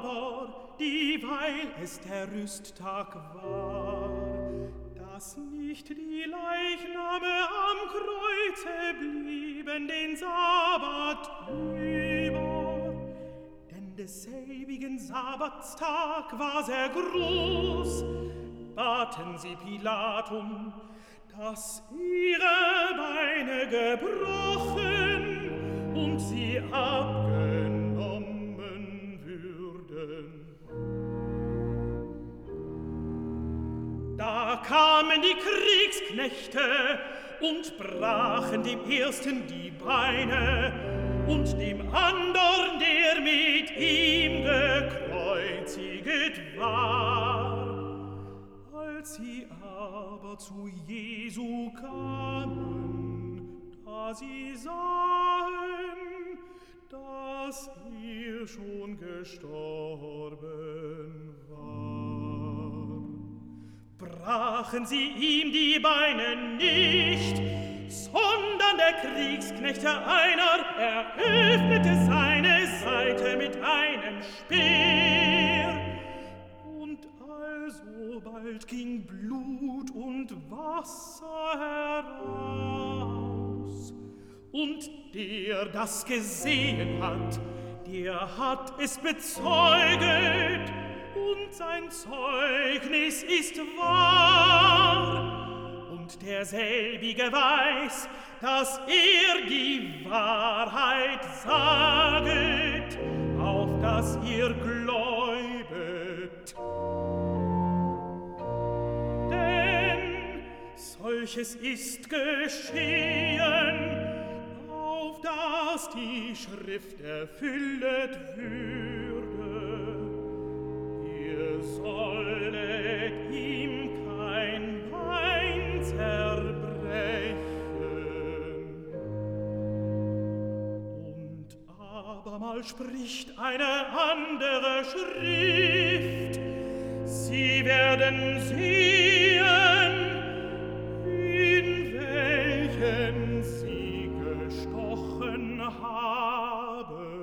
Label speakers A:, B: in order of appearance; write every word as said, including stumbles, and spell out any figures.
A: aber, dieweil es der Rüsttag war, dass nicht die Leichname am Kreuze blieben den Sabbat über, denn des selbigen Sabbatstag war sehr groß, baten sie Pilatum, dass ihre Beine gebrochen und sie abgenommen würden. Da kamen die Kriegsknechte und brachen dem ersten die Beine und dem andern, der mit ihm gekreuziget war. Als sie aber zu Jesu kamen, da sie sahen, dass er schon gestorben war, brachen sie ihm die Beine nicht, sondern der Kriegsknechte einer eröffnete seine Seite mit einem Speer. Und alsobald ging Blut und Wasser heraus. Und der das gesehen hat, der hat es bezeuget, und sein Zeugnis ist wahr. Und derselbige weiß, dass er die Wahrheit saget, auf dass ihr gläubet. Denn solches ist geschehen, auf dass die Schrift erfüllet würde. Ihr sollet ihm kein Bein zerbrechen. Und abermal spricht eine andere Schrift, sie werden sehen, in welchen sie gestochen haben.